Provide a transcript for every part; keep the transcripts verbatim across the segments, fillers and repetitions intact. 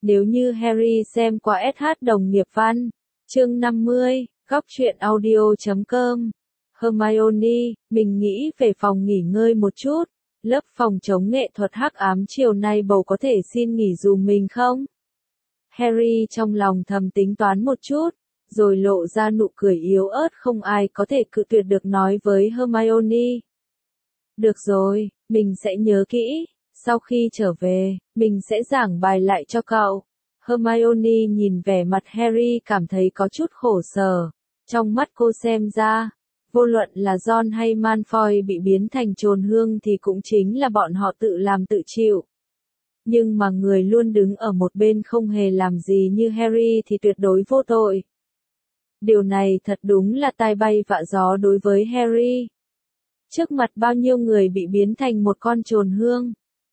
Nếu như Harry xem qua ét hát đồng nghiệp văn. Chương năm mươi, góc truyện audio chấm com. Hermione, mình nghĩ về phòng nghỉ ngơi một chút. Lớp phòng chống nghệ thuật hắc ám chiều nay bầu có thể xin nghỉ dùm mình không? Harry trong lòng thầm tính toán một chút, rồi lộ ra nụ cười yếu ớt không ai có thể cự tuyệt được nói với Hermione. Được rồi, mình sẽ nhớ kỹ, sau khi trở về, mình sẽ giảng bài lại cho cậu. Hermione nhìn vẻ mặt Harry cảm thấy có chút khổ sở. Trong mắt cô xem ra, vô luận là Ron hay Malfoy bị biến thành chồn hương thì cũng chính là bọn họ tự làm tự chịu. Nhưng mà người luôn đứng ở một bên không hề làm gì như Harry thì tuyệt đối vô tội. Điều này thật đúng là tai bay vạ gió đối với Harry. Trước mặt bao nhiêu người bị biến thành một con chồn hương.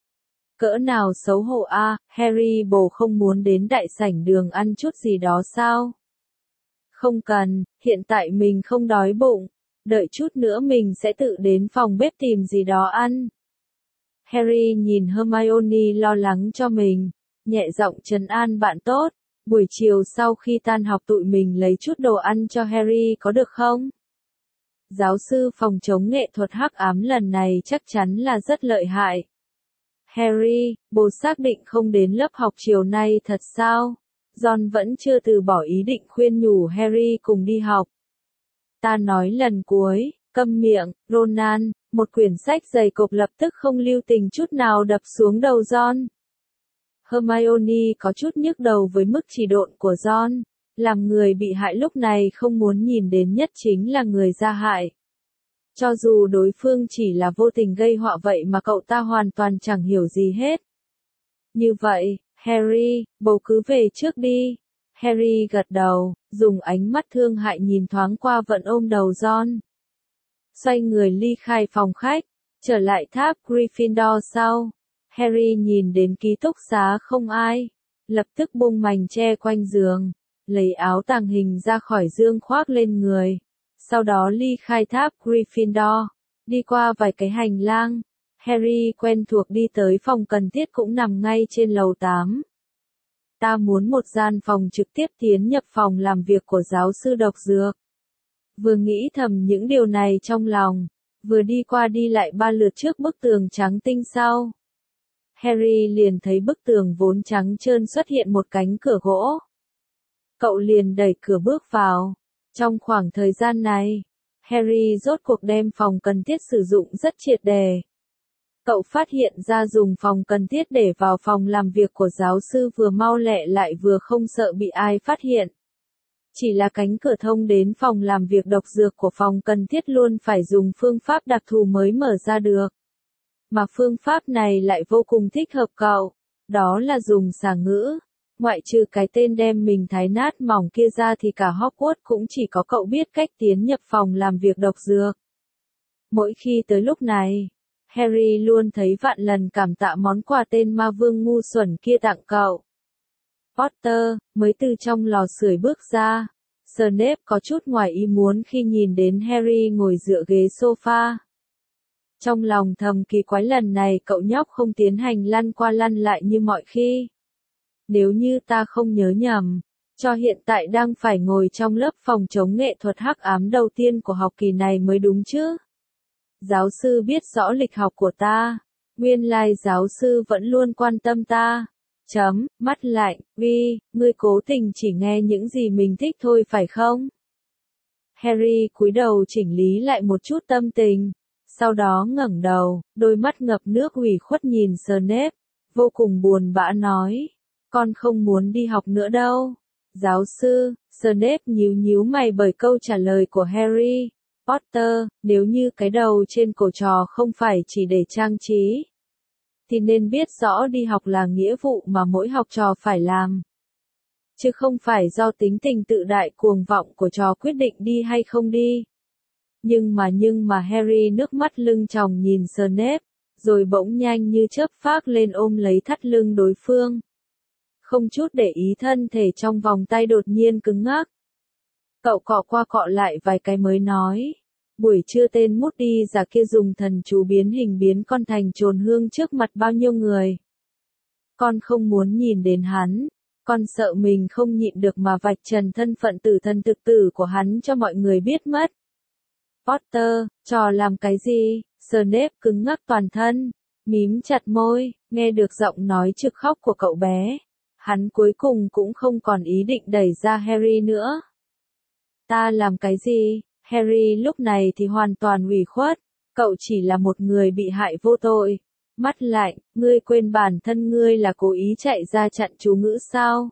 Cỡ nào xấu hổ a, à, Harry bồ không muốn đến đại sảnh đường ăn chút gì đó sao? Không cần, hiện tại mình không đói bụng, đợi chút nữa mình sẽ tự đến phòng bếp tìm gì đó ăn. Harry nhìn Hermione lo lắng cho mình, nhẹ giọng trấn an bạn tốt, buổi chiều sau khi tan học tụi mình lấy chút đồ ăn cho Harry có được không? Giáo sư phòng chống nghệ thuật hắc ám lần này chắc chắn là rất lợi hại. Harry, bố xác định không đến lớp học chiều nay thật sao? Ron vẫn chưa từ bỏ ý định khuyên nhủ Harry cùng đi học. Ta nói lần cuối, câm miệng, Ronan, một quyển sách dày cộp lập tức không lưu tình chút nào đập xuống đầu Ron. Hermione có chút nhức đầu với mức chỉ độn của Ron, làm người bị hại lúc này không muốn nhìn đến nhất chính là người ra hại. Cho dù đối phương chỉ là vô tình gây họa vậy mà cậu ta hoàn toàn chẳng hiểu gì hết. Như vậy, Harry, bố cứ về trước đi. Harry gật đầu, dùng ánh mắt thương hại nhìn thoáng qua vẫn ôm đầu Ron. Xoay người ly khai phòng khách, trở lại tháp Gryffindor sau. Harry nhìn đến ký túc xá không ai, lập tức bung mành che quanh giường, lấy áo tàng hình ra khỏi giường khoác lên người. Sau đó ly khai tháp Gryffindor, đi qua vài cái hành lang. Harry quen thuộc đi tới phòng cần thiết cũng nằm ngay trên lầu tám. Ta muốn một gian phòng trực tiếp tiến nhập phòng làm việc của giáo sư độc dược. Vừa nghĩ thầm những điều này trong lòng, vừa đi qua đi lại ba lượt trước bức tường trắng tinh sau. Harry liền thấy bức tường vốn trắng trơn xuất hiện một cánh cửa gỗ. Cậu liền đẩy cửa bước vào. Trong khoảng thời gian này, Harry rốt cuộc đem phòng cần thiết sử dụng rất triệt đề. Cậu phát hiện ra dùng phòng cần thiết để vào phòng làm việc của giáo sư vừa mau lẹ lại vừa không sợ bị ai phát hiện. Chỉ là cánh cửa thông đến phòng làm việc độc dược của phòng cần thiết luôn phải dùng phương pháp đặc thù mới mở ra được. Mà phương pháp này lại vô cùng thích hợp cậu, đó là dùng xà ngữ. Ngoại trừ cái tên đem mình thái nát mỏng kia ra thì cả Hogwarts cũng chỉ có cậu biết cách tiến nhập phòng làm việc độc dược. Mỗi khi tới lúc này, Harry luôn thấy vạn lần cảm tạ món quà tên ma vương ngu xuẩn kia tặng cậu. Potter, mới từ trong lò sưởi bước ra. Snape có chút ngoài ý muốn khi nhìn đến Harry ngồi dựa ghế sofa. Trong lòng thầm kỳ quái lần này cậu nhóc không tiến hành lăn qua lăn lại như mọi khi. Nếu như ta không nhớ nhầm, cho hiện tại đang phải ngồi trong lớp phòng chống nghệ thuật hắc ám đầu tiên của học kỳ này mới đúng chứ. Giáo sư biết rõ lịch học của ta, nguyên lai giáo sư vẫn luôn quan tâm ta. Chấm, mắt lạnh, Vi, ngươi cố tình chỉ nghe những gì mình thích thôi phải không? Harry cúi đầu chỉnh lý lại một chút tâm tình, sau đó ngẩng đầu, đôi mắt ngập nước ủy khuất nhìn Snape, vô cùng buồn bã nói. Con không muốn đi học nữa đâu. Giáo sư, Snape nhíu nhíu mày bởi câu trả lời của Harry. Potter, nếu như cái đầu trên cổ trò không phải chỉ để trang trí, thì nên biết rõ đi học là nghĩa vụ mà mỗi học trò phải làm. Chứ không phải do tính tình tự đại cuồng vọng của trò quyết định đi hay không đi. Nhưng mà nhưng mà Harry nước mắt lưng tròng nhìn Snape, rồi bỗng nhanh như chớp phác lên ôm lấy thắt lưng đối phương. Không chút để ý thân thể trong vòng tay đột nhiên cứng ngắc. Cậu cọ qua cọ lại vài cái mới nói. Buổi trưa tên Moody già kia dùng thần chú biến hình biến con thành chồn hương trước mặt bao nhiêu người. Con không muốn nhìn đến hắn, Con sợ mình không nhịn được mà vạch trần thân phận tử thần thực tử của hắn cho mọi người biết mất. Potter, trò làm cái gì? Snape cứng ngắc toàn thân, mím chặt môi, nghe được giọng nói trực khóc của cậu bé. Hắn cuối cùng cũng không còn ý định đẩy ra Harry nữa. Ta làm cái gì? Harry lúc này thì hoàn toàn ủy khuất. Cậu chỉ là một người bị hại vô tội. Mắt lạnh, ngươi quên bản thân ngươi là cố ý chạy ra chặn chú ngữ sao?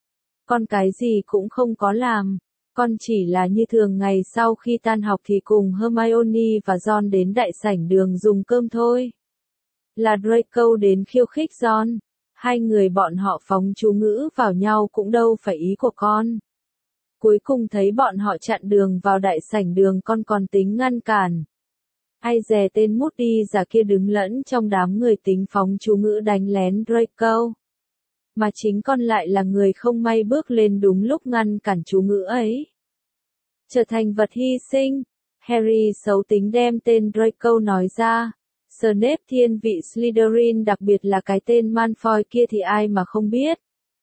Con cái gì cũng không có làm. Con chỉ là như thường ngày sau khi tan học thì cùng Hermione và Ron đến đại sảnh đường dùng cơm thôi. Là Draco đến khiêu khích Ron. Hai người bọn họ phóng chú ngữ vào nhau cũng đâu phải ý của con. Cuối cùng thấy bọn họ chặn đường vào đại sảnh đường, con còn tính ngăn cản. Ai dè tên Moody già kia đứng lẫn trong đám người tính phóng chú ngữ đánh lén Draco. Mà chính con lại là người không may bước lên đúng lúc ngăn cản chú ngữ ấy. Trở thành vật hy sinh. Harry xấu tính đem tên Draco nói ra. Snape thiên vị Slytherin, đặc biệt là cái tên Malfoy kia thì ai mà không biết.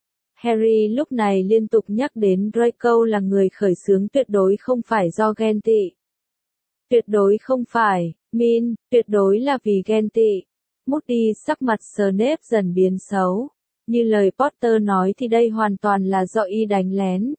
Harry lúc này liên tục nhắc đến Draco là người khởi xướng, tuyệt đối không phải do ghen tị. Tuyệt đối không phải, Min, tuyệt đối là vì ghen tị. Moody sắc mặt Snape dần biến xấu. Như lời Potter nói thì đây hoàn toàn là do y đánh lén.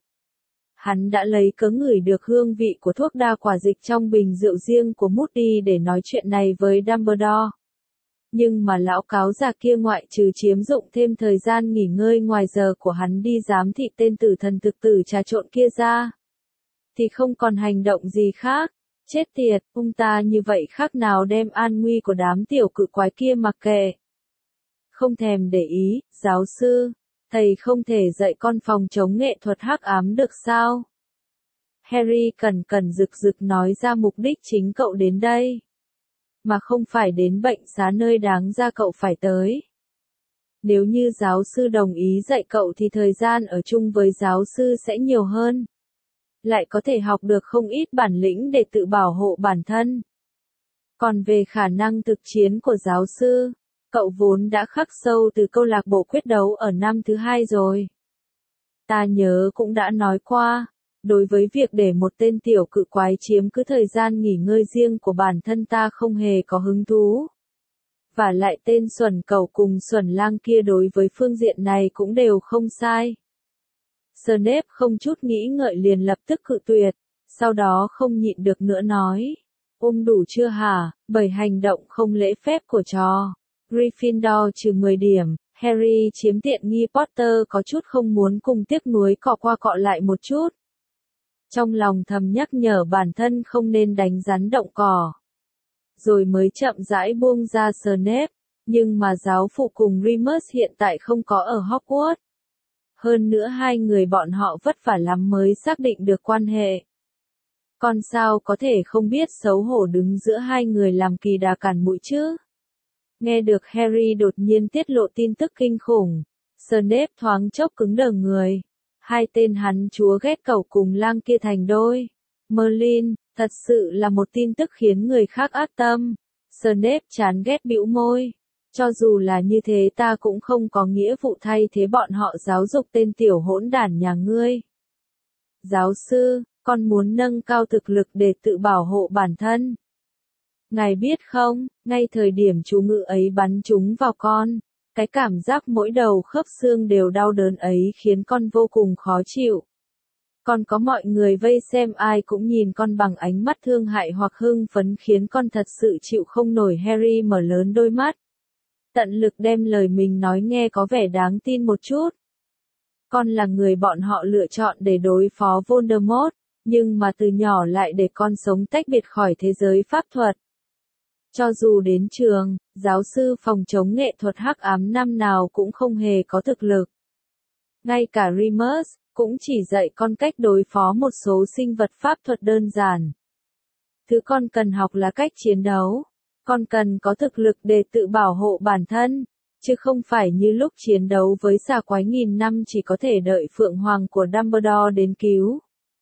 Hắn đã lấy cớ ngửi được hương vị của thuốc đa quả dịch trong bình rượu riêng của Moody để nói chuyện này với Dumbledore. Nhưng mà lão cáo già kia ngoại trừ chiếm dụng thêm thời gian nghỉ ngơi ngoài giờ của hắn đi giám thị tên tử thần thực tử trà trộn kia ra, thì không còn hành động gì khác. Chết tiệt, ông ta như vậy khác nào đem an nguy của đám tiểu cự quái kia mặc kệ. Không thèm để ý, giáo sư, thầy không thể dạy con phòng chống nghệ thuật hắc ám được sao? Harry cẩn cẩn rực rực nói ra mục đích chính cậu đến đây. Mà không phải đến bệnh xá nơi đáng ra cậu phải tới. Nếu như giáo sư đồng ý dạy cậu thì thời gian ở chung với giáo sư sẽ nhiều hơn. Lại có thể học được không ít bản lĩnh để tự bảo hộ bản thân. Còn về khả năng thực chiến của giáo sư, cậu vốn đã khắc sâu từ câu lạc bộ quyết đấu ở năm thứ hai rồi. Ta nhớ cũng đã nói qua, đối với việc để một tên tiểu cự quái chiếm cứ thời gian nghỉ ngơi riêng của bản thân ta không hề có hứng thú. Và lại tên Xuẩn Cẩu cùng Xuẩn Lang kia đối với phương diện này cũng đều không sai. Snape không chút nghĩ ngợi liền lập tức cự tuyệt, sau đó không nhịn được nữa nói. Ôm đủ chưa hả, bởi hành động không lễ phép của trò. Gryffindor trừ mười điểm, Harry chiếm tiện nghi. Potter có chút không muốn cùng tiếc nuối cọ qua cọ lại một chút. Trong lòng thầm nhắc nhở bản thân không nên đánh rắn động cỏ. Rồi mới chậm rãi buông ra Snape, nhưng mà giáo phụ cùng Remus hiện tại không có ở Hogwarts. Hơn nữa hai người bọn họ vất vả lắm mới xác định được quan hệ. Con sao có thể không biết xấu hổ đứng giữa hai người làm kỳ đà cản mũi chứ? Nghe được Harry đột nhiên tiết lộ tin tức kinh khủng, Snape thoáng chốc cứng đờ người. Hai tên hắn chúa ghét cẩu cùng lang kia thành đôi. Merlin, thật sự là một tin tức khiến người khác ác tâm. Snape chán ghét bĩu môi. Cho dù là như thế ta cũng không có nghĩa vụ thay thế bọn họ giáo dục tên tiểu hỗn đản nhà ngươi. Giáo sư, con muốn nâng cao thực lực để tự bảo hộ bản thân. Ngài biết không, ngay thời điểm chú ngữ ấy bắn trúng vào con, cái cảm giác mỗi đầu khớp xương đều đau đớn ấy khiến con vô cùng khó chịu. Còn có mọi người vây xem ai cũng nhìn con bằng ánh mắt thương hại hoặc hưng phấn khiến con thật sự chịu không nổi. Harry mở lớn đôi mắt, tận lực đem lời mình nói nghe có vẻ đáng tin một chút. Con là người bọn họ lựa chọn để đối phó Voldemort, nhưng mà từ nhỏ lại để con sống tách biệt khỏi thế giới pháp thuật. Cho dù đến trường, giáo sư phòng chống nghệ thuật hắc ám năm nào cũng không hề có thực lực. Ngay cả Remus cũng chỉ dạy con cách đối phó một số sinh vật pháp thuật đơn giản. Thứ con cần học là cách chiến đấu. Con cần có thực lực để tự bảo hộ bản thân, chứ không phải như lúc chiến đấu với xà quái nghìn năm chỉ có thể đợi Phượng Hoàng của Dumbledore đến cứu.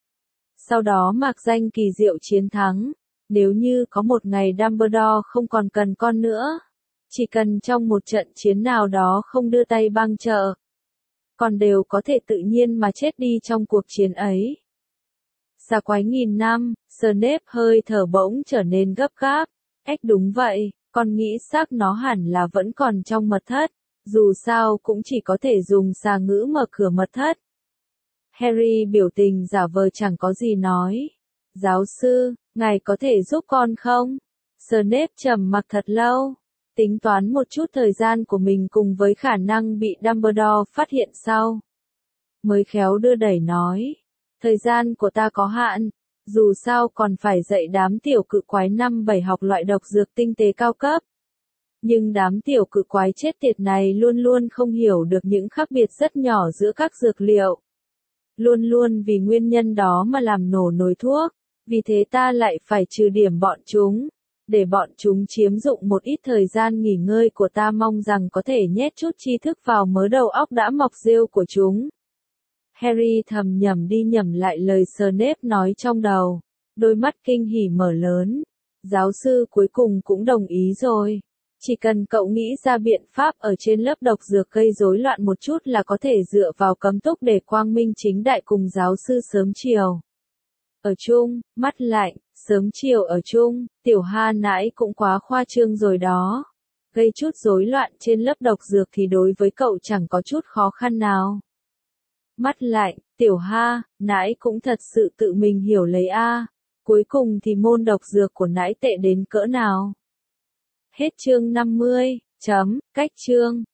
Sau đó mạc danh kỳ diệu chiến thắng. Nếu như có một ngày Dumbledore không còn cần con nữa, chỉ cần trong một trận chiến nào đó không đưa tay bang trợ, còn đều có thể tự nhiên mà chết đi trong cuộc chiến ấy. Xa quái nghìn năm, Snape hơi thở bỗng trở nên gấp gáp. Ếch đúng vậy, con nghĩ xác nó hẳn là vẫn còn trong mật thất, dù sao cũng chỉ có thể dùng xà ngữ mở cửa mật thất. Harry biểu tình giả vờ chẳng có gì nói. Giáo sư, ngài có thể giúp con không? Snape trầm mặc thật lâu, tính toán một chút thời gian của mình cùng với khả năng bị Dumbledore phát hiện sau. Mới khéo đưa đẩy nói, thời gian của ta có hạn, dù sao còn phải dạy đám tiểu cự quái năm bảy học loại độc dược tinh tế cao cấp. Nhưng đám tiểu cự quái chết tiệt này luôn luôn không hiểu được những khác biệt rất nhỏ giữa các dược liệu. Luôn luôn vì nguyên nhân đó mà làm nổ nồi thuốc, vì thế ta lại phải trừ điểm bọn chúng, để bọn chúng chiếm dụng một ít thời gian nghỉ ngơi của ta, mong rằng có thể nhét chút tri thức vào mớ đầu óc đã mọc rêu của chúng. Harry thầm nhẩm đi nhẩm lại lời Snape nói trong đầu, đôi mắt kinh hỉ mở lớn. Giáo sư cuối cùng cũng đồng ý rồi. Chỉ cần cậu nghĩ ra biện pháp ở trên lớp độc dược gây rối loạn một chút là có thể dựa vào cấm túc để quang minh chính đại cùng giáo sư sớm chiều ở chung. Mắt lạnh, sớm chiều ở chung, tiểu ha nãi cũng quá khoa trương rồi đó. Gây chút rối loạn trên lớp độc dược thì đối với cậu chẳng có chút khó khăn nào. Mắt lạnh, tiểu ha, nãi cũng thật sự tự mình hiểu lấy a. Cuối cùng thì môn độc dược của nãi tệ đến cỡ nào. Hết chương năm mươi, chấm, cách chương.